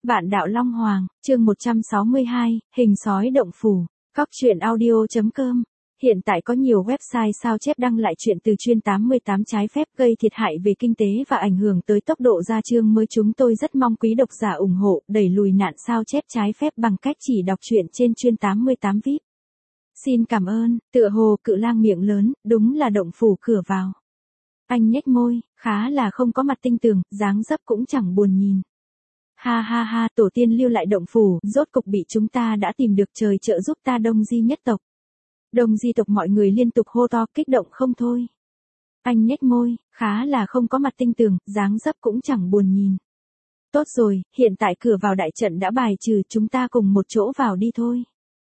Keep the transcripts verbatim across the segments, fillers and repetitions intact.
Vạn đạo Long Hoàng, chương một trăm sáu mươi hai, hình sói động phủ. Cóc truyện audio.com. Hiện tại có nhiều website sao chép đăng lại chuyện từ chuyên tám mươi tám trái phép gây thiệt hại về kinh tế và ảnh hưởng tới tốc độ ra chương mới. Chúng tôi rất mong quý độc giả ủng hộ đẩy lùi nạn sao chép trái phép bằng cách chỉ đọc truyện trên chuyên tám mươi tám vi ai pi. Xin cảm ơn. Tựa hồ cự lang miệng lớn, đúng là động phủ cửa vào. Anh nhếch môi, khá là không có mặt tinh tường, dáng dấp cũng chẳng buồn nhìn. Ha ha ha, tổ tiên lưu lại động phủ, rốt cục bị chúng ta đã tìm được, trời trợ giúp ta Đông Di nhất tộc. Đông Di tộc mọi người liên tục hô to, kích động không thôi. Anh nhếch môi, khá là không có mặt tinh tường, dáng dấp cũng chẳng buồn nhìn. Tốt rồi, hiện tại cửa vào đại trận đã bài trừ, chúng ta cùng một chỗ vào đi thôi.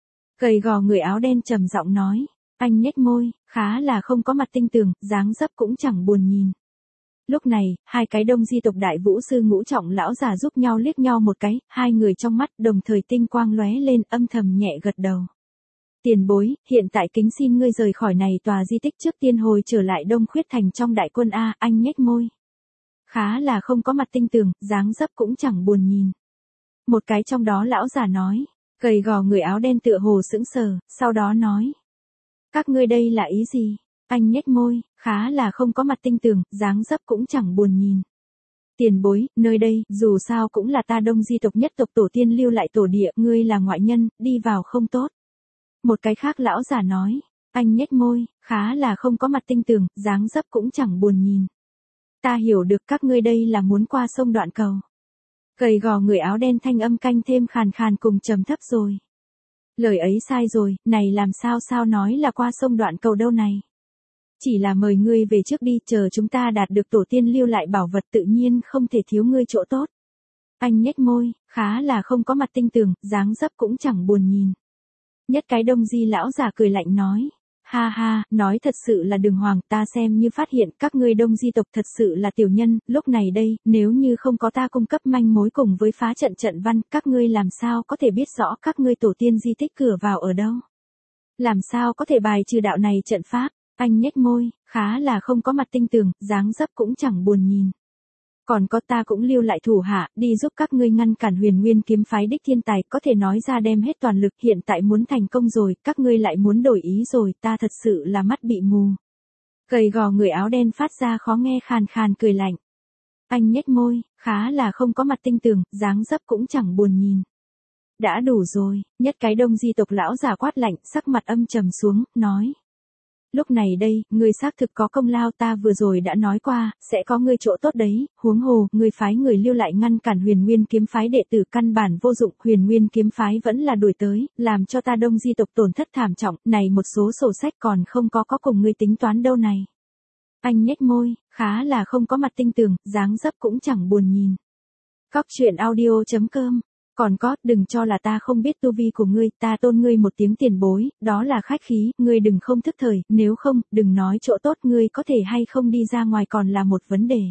Gầy gò người áo đen trầm giọng nói. Anh nhếch môi, khá là không có mặt tinh tường, dáng dấp cũng chẳng buồn nhìn. Lúc này, hai cái Đông Di tộc đại vũ sư ngũ trọng lão già giúp nhau liếc nhau một cái, hai người trong mắt đồng thời tinh quang lóe lên, âm thầm nhẹ gật đầu. Tiền bối, hiện tại kính xin ngươi rời khỏi này tòa di tích trước tiên hồi trở lại Đông Khuyết Thành trong đại quân A. Anh nhếch môi. Khá là không có mặt tinh tường, dáng dấp cũng chẳng buồn nhìn. Một cái trong đó lão già nói, gầy gò người áo đen tựa hồ sững sờ, sau đó nói. Các ngươi đây là ý gì? Anh nhếch môi, khá là không có mặt tinh tường, dáng dấp cũng chẳng buồn nhìn. Tiền bối, nơi đây, dù sao cũng là ta Đông Di tộc nhất tộc tổ tiên lưu lại tổ địa, ngươi là ngoại nhân, đi vào không tốt. Một cái khác lão già nói, anh nhếch môi, khá là không có mặt tinh tường, dáng dấp cũng chẳng buồn nhìn. Ta hiểu được các ngươi đây là muốn qua sông Đoạn Cầu. Gầy gò người áo đen thanh âm canh thêm khàn khàn cùng trầm thấp rồi. Lời ấy sai rồi, này làm sao sao nói là qua sông Đoạn Cầu đâu này. Chỉ là mời ngươi về trước đi, chờ chúng ta đạt được tổ tiên lưu lại bảo vật tự nhiên không thể thiếu ngươi chỗ tốt. Anh nhếch môi, khá là không có mặt tinh tường, dáng dấp cũng chẳng buồn nhìn. Nhất cái Đông Di lão già cười lạnh nói. Ha ha, nói thật sự là đường hoàng, ta xem như phát hiện các ngươi Đông Di tộc thật sự là tiểu nhân, lúc này đây, nếu như không có ta cung cấp manh mối cùng với phá trận trận văn, các ngươi làm sao có thể biết rõ các ngươi tổ tiên di tích cửa vào ở đâu? Làm sao có thể bài trừ đạo này trận pháp? Anh nhếch môi, khá là không có mặt tinh tường, dáng dấp cũng chẳng buồn nhìn. Còn có ta cũng lưu lại thủ hạ, đi giúp các ngươi ngăn cản Huyền Nguyên kiếm phái đích thiên tài, có thể nói ra đem hết toàn lực, hiện tại muốn thành công rồi, các ngươi lại muốn đổi ý rồi, ta thật sự là mắt bị mù. Gầy gò người áo đen phát ra khó nghe khàn khàn cười lạnh. Anh nhếch môi, khá là không có mặt tinh tường, dáng dấp cũng chẳng buồn nhìn. Đã đủ rồi, nhất cái Đông Di tộc lão già quát lạnh, sắc mặt âm trầm xuống, nói. Lúc này đây, ngươi xác thực có công lao, ta vừa rồi đã nói qua, sẽ có ngươi chỗ tốt đấy, huống hồ, ngươi phái người lưu lại ngăn cản Huyền Nguyên kiếm phái đệ tử căn bản vô dụng, Huyền Nguyên kiếm phái vẫn là đuổi tới, làm cho ta Đông Di tộc tổn thất thảm trọng, này một số sổ sách còn không có có cùng ngươi tính toán đâu này. Anh nhếch môi, khá là không có mặt tinh tường, dáng dấp cũng chẳng buồn nhìn. Cóc truyện audio.com. Còn có, đừng cho là ta không biết tu vi của ngươi, ta tôn ngươi một tiếng tiền bối, đó là khách khí, ngươi đừng không thức thời, nếu không, đừng nói chỗ tốt, ngươi có thể hay không đi ra ngoài còn là một vấn đề.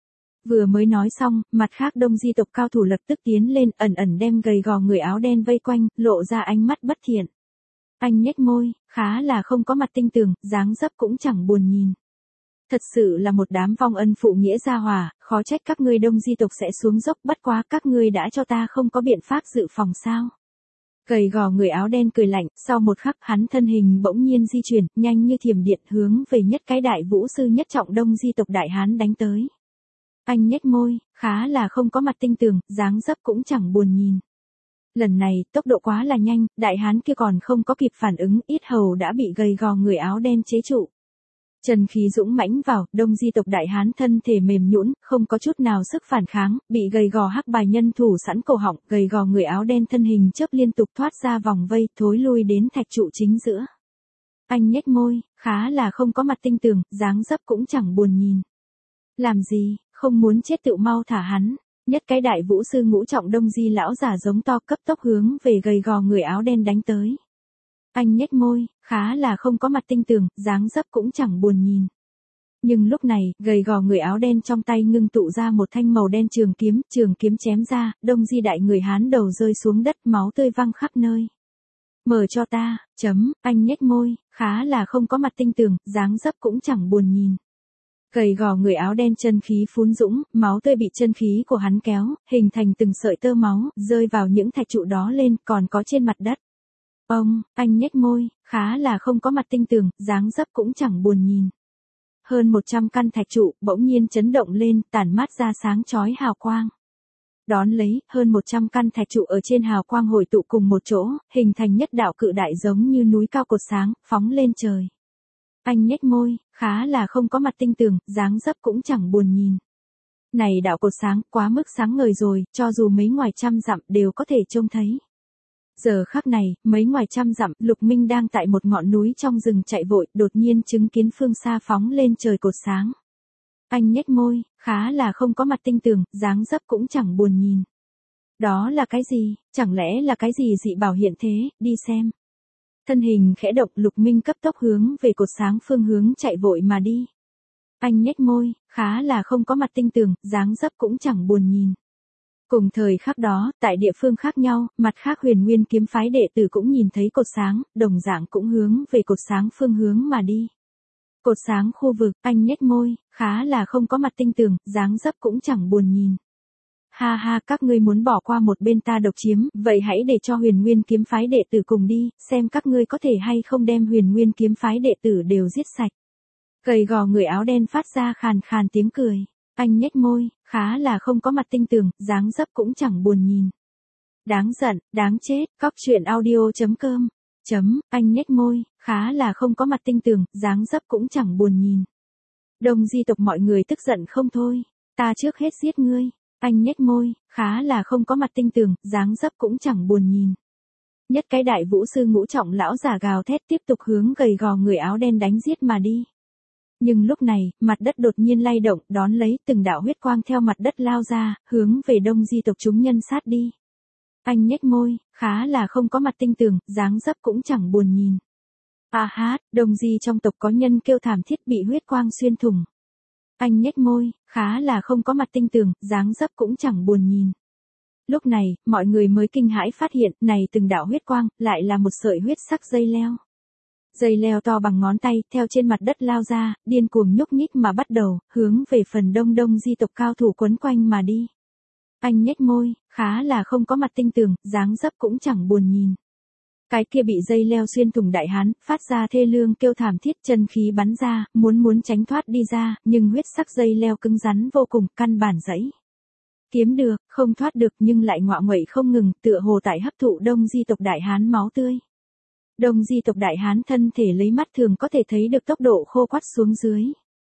Vừa mới nói xong, mặt khác Đông Di tộc cao thủ lập tức tiến lên, ẩn ẩn đem gầy gò người áo đen vây quanh, lộ ra ánh mắt bất thiện. Anh nhếch môi, khá là không có mặt tinh tường, dáng dấp cũng chẳng buồn nhìn. Thật sự là một đám vong ân phụ nghĩa gia hòa, khó trách các ngươi Đông Di tộc sẽ xuống dốc, bất quá các ngươi đã cho ta không có biện pháp dự phòng sao. Gầy gò người áo đen cười lạnh, sau một khắc hắn thân hình bỗng nhiên di chuyển, nhanh như thiểm điện hướng về nhất cái đại vũ sư nhất trọng Đông Di tộc đại hán đánh tới. Anh nhếch môi, khá là không có mặt tinh tường, dáng dấp cũng chẳng buồn nhìn. Lần này, tốc độ quá là nhanh, đại hán kia còn không có kịp phản ứng, yết hầu đã bị gầy gò người áo đen chế trụ. Trần khí dũng mãnh vào, Đông Di tộc đại hán thân thể mềm nhũn, không có chút nào sức phản kháng, bị gầy gò hắc bài nhân thủ sẵn cổ họng, gầy gò người áo đen thân hình chớp liên tục thoát ra vòng vây, thối lui đến thạch trụ chính giữa. Anh nhếch môi, khá là không có mặt tinh tường, dáng dấp cũng chẳng buồn nhìn. Làm gì, không muốn chết tự mau thả hắn. Nhất cái đại vũ sư ngũ trọng Đông Di lão giả giống to cấp tốc hướng về gầy gò người áo đen đánh tới. Anh nhếch môi, khá là không có mặt tinh tường, dáng dấp cũng chẳng buồn nhìn. Nhưng lúc này, gầy gò người áo đen trong tay ngưng tụ ra một thanh màu đen trường kiếm, trường kiếm chém ra, Đông Di đại người hán đầu rơi xuống đất, máu tươi văng khắp nơi. Mở cho ta, chấm, anh nhếch môi, khá là không có mặt tinh tường, dáng dấp cũng chẳng buồn nhìn. Gầy gò người áo đen chân khí phún dũng, máu tươi bị chân khí của hắn kéo, hình thành từng sợi tơ máu, rơi vào những thạch trụ đó lên, còn có trên mặt đất. Ông, anh nhếch môi, khá là không có mặt tinh tường, dáng dấp cũng chẳng buồn nhìn. Hơn một trăm căn thạch trụ, bỗng nhiên chấn động lên, tản mát ra sáng chói hào quang. Đón lấy, hơn một trăm căn thạch trụ ở trên hào quang hội tụ cùng một chỗ, hình thành nhất đạo cự đại giống như núi cao cột sáng, phóng lên trời. Anh nhếch môi, khá là không có mặt tinh tường, dáng dấp cũng chẳng buồn nhìn. Này đạo cột sáng, quá mức sáng ngời rồi, cho dù mấy ngoài trăm dặm đều có thể trông thấy. Giờ khắc này, mấy ngoài trăm dặm, Lục Minh đang tại một ngọn núi trong rừng chạy vội, đột nhiên chứng kiến phương xa phóng lên trời cột sáng. Anh nhếch môi, khá là không có mặt tinh tường, dáng dấp cũng chẳng buồn nhìn. Đó là cái gì, chẳng lẽ là cái gì dị bảo hiện thế, đi xem. Thân hình khẽ động, Lục Minh cấp tốc hướng về cột sáng phương hướng chạy vội mà đi. Anh nhếch môi, khá là không có mặt tinh tường, dáng dấp cũng chẳng buồn nhìn. Cùng thời khắc đó, tại địa phương khác nhau, mặt khác Huyền Nguyên kiếm phái đệ tử cũng nhìn thấy cột sáng, đồng dạng cũng hướng về cột sáng phương hướng mà đi. Cột sáng khu vực, anh nhếch môi, khá là không có mặt tinh tường, dáng dấp cũng chẳng buồn nhìn. Ha ha, các ngươi muốn bỏ qua một bên ta độc chiếm, vậy hãy để cho Huyền Nguyên kiếm phái đệ tử cùng đi, xem các ngươi có thể hay không đem Huyền Nguyên kiếm phái đệ tử đều giết sạch. Gầy gò người áo đen phát ra khàn khàn tiếng cười. Anh nhếch môi, khá là không có mặt tinh tường, dáng dấp cũng chẳng buồn nhìn. Đáng giận, đáng chết, cóc truyện audio chấm com. Chấm, anh nhếch môi, khá là không có mặt tinh tường, dáng dấp cũng chẳng buồn nhìn. Đông Di tộc mọi người tức giận không thôi. Ta trước hết giết ngươi. Anh nhếch môi, khá là không có mặt tinh tường, dáng dấp cũng chẳng buồn nhìn. Nhất cái đại vũ sư ngũ trọng lão giả gào thét tiếp tục hướng gầy gò người áo đen đánh giết mà đi. Nhưng lúc này, mặt đất đột nhiên lay động, đón lấy từng đạo huyết quang theo mặt đất lao ra, hướng về Đông Di tộc chúng nhân sát đi. Anh nhếch môi, khá là không có mặt tinh tường, dáng dấp cũng chẳng buồn nhìn. A hát, Đông Di trong tộc có nhân kêu thảm thiết bị huyết quang xuyên thủng. Anh nhếch môi, khá là không có mặt tinh tường, dáng dấp cũng chẳng buồn nhìn. Lúc này, mọi người mới kinh hãi phát hiện, này từng đạo huyết quang, lại là một sợi huyết sắc dây leo. Dây leo to bằng ngón tay, theo trên mặt đất lao ra, điên cuồng nhúc nhích mà bắt đầu, hướng về phần đông Đông Di tộc cao thủ quấn quanh mà đi. Anh nhếch môi, khá là không có mặt tinh tường, dáng dấp cũng chẳng buồn nhìn. Cái kia bị dây leo xuyên thủng đại hán, phát ra thê lương kêu thảm thiết, chân khí bắn ra, muốn muốn tránh thoát đi ra, nhưng huyết sắc dây leo cứng rắn vô cùng, căn bản dẫy. Kiếm được, không thoát được nhưng lại ngọa nguậy không ngừng, tựa hồ tại hấp thụ Đông Di tộc đại hán máu tươi. Đông Di tộc đại hán thân thể lấy mắt thường có thể thấy được tốc độ khô quắt xuống dưới.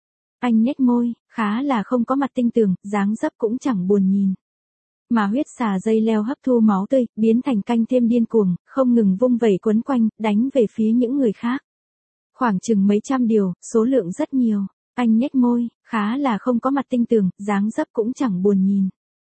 Anh nhếch môi, khá là không có mặt tinh tường, dáng dấp cũng chẳng buồn nhìn. Mà huyết xà dây leo hấp thu máu tươi, biến thành canh thêm điên cuồng, không ngừng vung vẩy quấn quanh, đánh về phía những người khác. Khoảng chừng mấy trăm điều, số lượng rất nhiều. Anh nhếch môi, khá là không có mặt tinh tường, dáng dấp cũng chẳng buồn nhìn.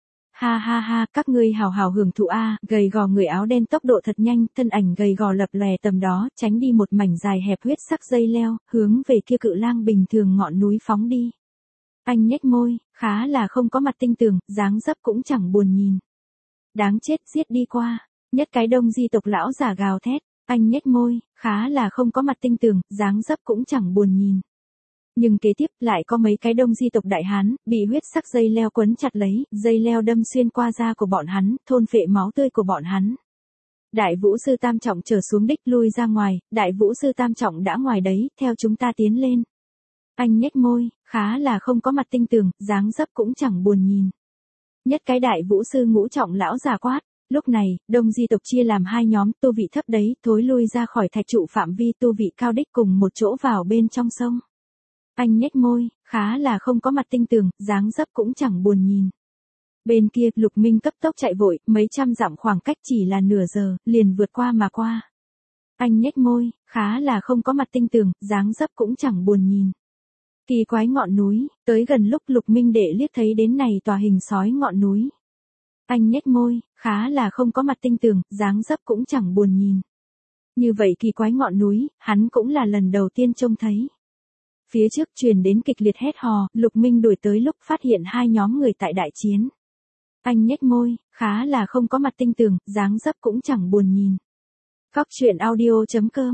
Ha ha ha, các ngươi hào hào hưởng thụ a, gầy gò người áo đen tốc độ thật nhanh, thân ảnh gầy gò lập lòe tầm đó, tránh đi một mảnh dài hẹp huyết sắc dây leo, hướng về kia cự lang bình thường ngọn núi phóng đi. Anh nhếch môi, khá là không có mặt tinh tường, dáng dấp cũng chẳng buồn nhìn. Đáng chết, giết đi qua. Nhất cái Đông Di tộc lão giả gào thét, anh nhếch môi, khá là không có mặt tinh tường, dáng dấp cũng chẳng buồn nhìn. Nhưng kế tiếp lại có mấy cái Đông Di tộc đại hán, bị huyết sắc dây leo quấn chặt lấy, dây leo đâm xuyên qua da của bọn hắn, thôn phệ máu tươi của bọn hắn. Đại vũ sư tam trọng trở xuống đích lui ra ngoài, đại vũ sư tam trọng đã ngoài đấy, theo chúng ta tiến lên. Anh nhếch môi, khá là không có mặt tinh tường, dáng dấp cũng chẳng buồn nhìn. Nhất cái đại vũ sư ngũ trọng lão già quát. Lúc này, Đông Di tộc chia làm hai nhóm, tu vị thấp đấy, thối lui ra khỏi thạch trụ phạm vi, tu vị cao đích cùng một chỗ vào bên trong sông. Anh nhếch môi, khá là không có mặt tinh tường, dáng dấp cũng chẳng buồn nhìn. Bên kia, Lục Minh cấp tốc chạy vội, mấy trăm dặm khoảng cách chỉ là nửa giờ, liền vượt qua mà qua. Anh nhếch môi, khá là không có mặt tinh tường, dáng dấp cũng chẳng buồn nhìn. Kỳ quái ngọn núi, tới gần lúc Lục Minh đệ liếc thấy đến này tòa hình sói ngọn núi. Anh nhếch môi, khá là không có mặt tinh tường, dáng dấp cũng chẳng buồn nhìn. Như vậy kỳ quái ngọn núi, hắn cũng là lần đầu tiên trông thấy. Phía trước truyền đến kịch liệt hét hò, Lục Minh đuổi tới lúc phát hiện hai nhóm người tại đại chiến. Anh nhếch môi, khá là không có mặt tinh tường, dáng dấp cũng chẳng buồn nhìn. Cóc truyện audio chấm com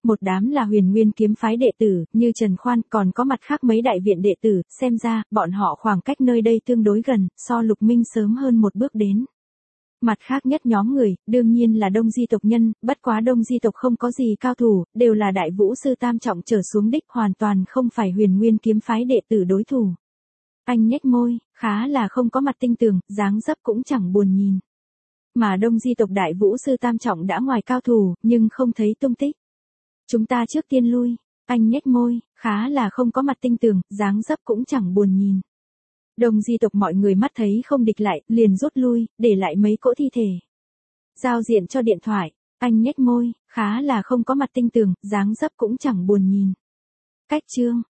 một đám là Huyền Nguyên kiếm phái đệ tử, như Trần Khoan, còn có mặt khác mấy đại viện đệ tử, xem ra, bọn họ khoảng cách nơi đây tương đối gần, so Lục Minh sớm hơn một bước đến. Mặt khác nhất nhóm người, đương nhiên là Đông Di tộc nhân, bất quá Đông Di tộc không có gì cao thủ, đều là đại vũ sư tam trọng trở xuống đích, hoàn toàn không phải Huyền Nguyên kiếm phái đệ tử đối thủ. Anh nhếch môi, khá là không có mặt tinh tường, dáng dấp cũng chẳng buồn nhìn. Mà Đông Di tộc đại vũ sư tam trọng đã ngoài cao thủ, nhưng không thấy tung tích. Chúng ta trước tiên lui, anh nhếch môi, khá là không có mặt tinh tường, dáng dấp cũng chẳng buồn nhìn. Đông Di tộc mọi người mắt thấy không địch lại, liền rút lui, để lại mấy cỗ thi thể. Giao diện cho điện thoại, anh nhếch môi, khá là không có mặt tinh tường, dáng dấp cũng chẳng buồn nhìn. Cách chương.